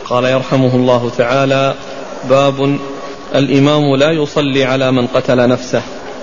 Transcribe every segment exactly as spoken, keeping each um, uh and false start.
قال يرحمه الله تعالى: باب الإمام لا يصلي على من قتل نفسه.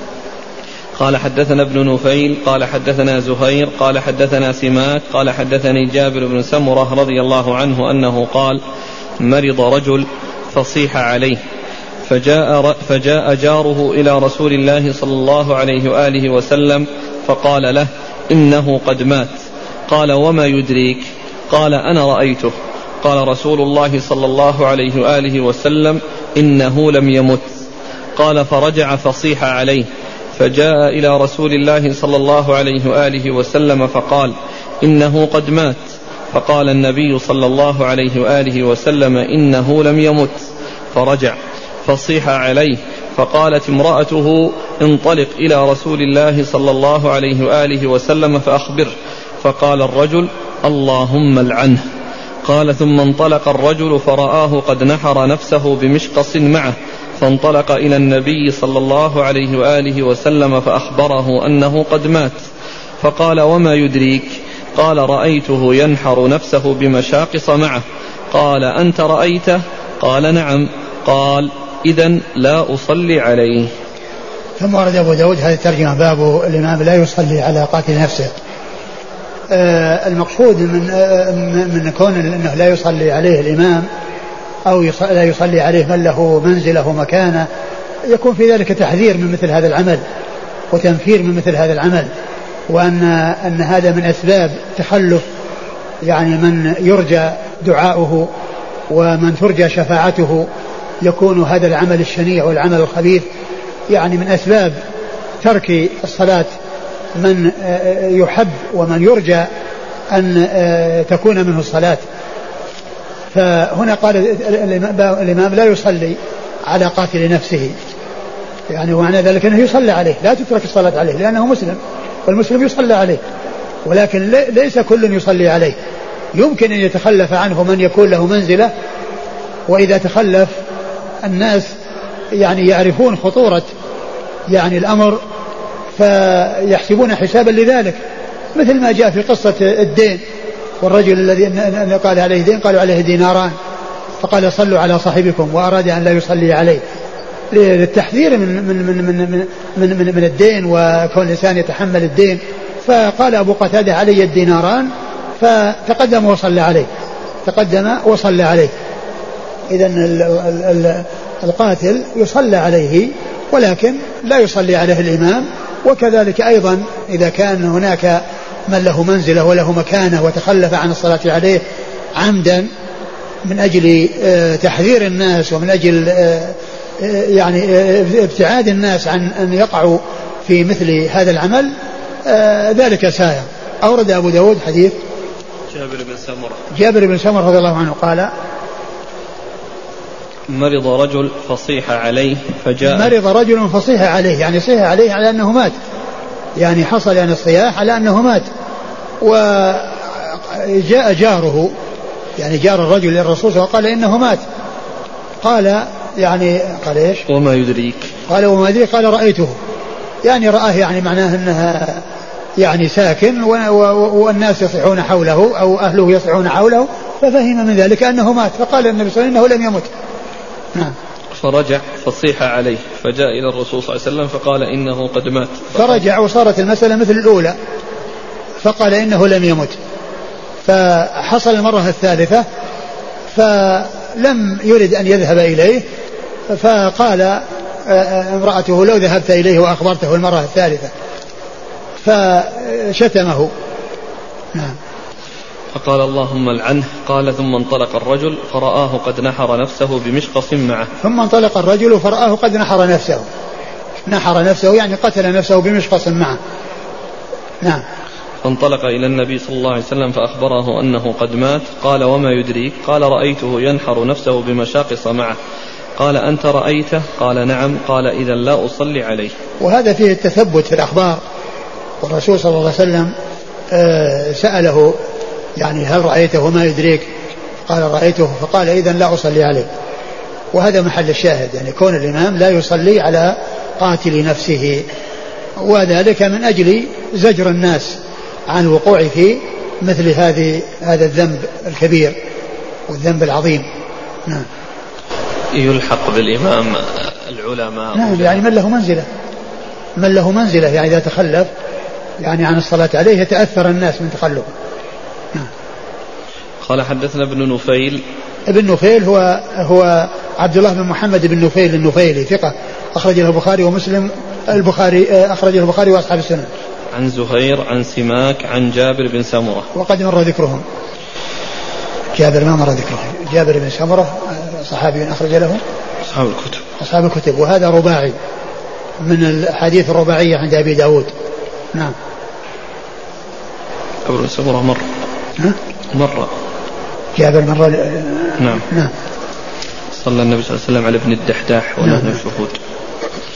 قال حدثنا ابن نفيل قال حدثنا زهير قال حدثنا سماك قال حدثني جابر بن سمرة رضي الله عنه أنه قال: مرض رجل فصيح عليه، فجاء, فجاء جاره إلى رسول الله صلى الله عليه وآله وسلم فقال له: إنه قد مات. قال: وما يدريك؟ قال: أنا رأيته. قال رسول الله صلى الله عليه وآله وسلم: إنه لم يمت. قال: فرجع فصيح عليه، فجاء إلى رسول الله صلى الله عليه وآله وسلم فقال: إنه قد مات. فقال النبي صلى الله عليه وآله وسلم: إنه لم يمت. فرجع فصيح عليه، فقالت امرأته: انطلق إلى رسول الله صلى الله عليه وآله وسلم فأخبره. فقال الرجل: اللهم العنه. قال: ثم انطلق الرجل فرآه قد نحر نفسه بمشقص معه، فانطلق إلى النبي صلى الله عليه وآله وسلم فأخبره أنه قد مات. فقال: وما يدريك؟ قال: رأيته ينحر نفسه بمشاقص معه. قال: أنت رأيته؟ قال: نعم. قال: إذن لا أصلي عليه. ثم ورد أبو داود هذه الترجمة: باب الإمام لا يصلي على قاتل نفسه. آه المقصود من, آه من كون أنه لا يصلي عليه الإمام أو يصلي لا يصلي عليه من له منزله مكانه، يكون في ذلك تحذير من مثل هذا العمل وتنفير من مثل هذا العمل، وأن أن هذا من أسباب تخلف يعني من يرجى دعاؤه ومن ترجى شفاعته، يكون هذا العمل الشنيع والعمل الخبيث يعني من أسباب ترك الصلاة من يحب ومن يرجى أن تكون منه الصلاة. فهنا قال الإمام لا يصلي على قاتل نفسه، يعني ومعنى ذلك أنه يصلى عليه، لا تترك الصلاة عليه لأنه مسلم، والمسلم يصلى عليه، ولكن ليس كل يصلي عليه، يمكن أن يتخلف عنه من يكون له منزلة، وإذا تخلف الناس يعني يعرفون خطورة يعني الأمر فيحسبون حسابا لذلك، مثل ما جاء في قصة الدين والرجل الذي قال عليه دين، قالوا عليه ديناران، فقال: صلوا على صاحبكم، وأراد أن لا يصلي عليه للتحذير من من من من من, من, من الدين وكون الإنسان يتحمل الدين. فقال أبو قتادة: علي الديناران، فتقدم وصلى عليه، تقدم وصلى عليه. إذن القاتل يصلى عليه ولكن لا يصلي عليه الإمام. وكذلك أيضا إذا كان هناك من له منزله وله مكانه وتخلف عن الصلاة عليه عمدا من أجل تحذير الناس ومن أجل يعني ابتعاد الناس عن أن يقعوا في مثل هذا العمل، ذلك سائر. أورد أبو داود حديث جابر بن سمرة جابر بن سمرة رضي الله عنه قال: مرض رجل فصيح عليه فجاء مرض رجل فصيح عليه، يعني صيح عليه على أنه مات، يعني حصل يعني الصياح على أنه مات. وجاء جاره يعني جار الرجل للرسول وقال إنه مات. قال يعني قال إيش؟ وما يدريك؟ قال: وما يدريك؟ قال: رأيته، يعني رآه، يعني معناه أنها يعني ساكن والناس يصيحون حوله أو أهله يصيحون حوله، ففهم من ذلك أنه مات. فقال النبي صلى الله عليه وسلم: إنه لم يمت. نعم. فرجع فصيح عليه، فجاء إلى الرسول صلى الله عليه وسلم فقال: إنه قد مات. فرجع وصارت المسألة مثل الأولى، فقال: إنه لم يمت. فحصل المرة الثالثة فلم يرد أن يذهب إليه، فقال امرأته: لو ذهبت إليه وأخبرته المرة الثالثة، فشتمه. نعم. فقال: اللهم العنه. قال: ثم انطلق الرجل فرآه قد نحر نفسه بمشقص معه. ثم انطلق الرجل فرآه قد نحر نفسه، نحر نفسه يعني قتل نفسه بمشقص معه. نعم. فانطلق إلى النبي صلى الله عليه وسلم فأخبره أنه قد مات. قال: وما يدريك؟ قال: رأيته ينحر نفسه بمشاقص معه. قال: أنت رأيته؟ قال: نعم. قال: إذا لا أصلي عليه. وهذا فيه التثبت في الأخبار، والرسول صلى الله عليه وسلم سأله يعني: هل رأيته؟ وما يدريك؟ قال: رأيته. فقال: إذا لا أصلي عليه. وهذا محل الشاهد، يعني كون الإمام لا يصلي على قاتل نفسه، وذلك من أجل زجر الناس عن الوقوع في مثل هذه هذا الذنب الكبير. والذنب العظيم. نعم. يلحق بالإمام العلماء. نعم يعني من له منزلة من له منزلة يعني إذا تخلف يعني عن الصلاة عليه يتأثر الناس من تخلفه. نعم. قال حدثنا ابن نفيل. ابن نفيل هو هو عبد الله بن محمد بن نفيل النفيلي ثقة أخرج له البخاري ومسلم البخاري أخرج له البخاري وأصحاب السنن. عن زهير عن سماك عن جابر بن سمرة وقد مر ذكرهم. جابر ما مر ذكره. جابر بن سمرة صحابي أخرج له أصحاب الكتب أصحاب الكتب وهذا رباعي من الحديث الرباعية عند أبي داود. نعم. جابر بن سمرة مر مرة جابر مرة. نعم. نعم. صلى النبي صلى الله عليه وسلم على ابن الدحداح ونحن نعم. شهود.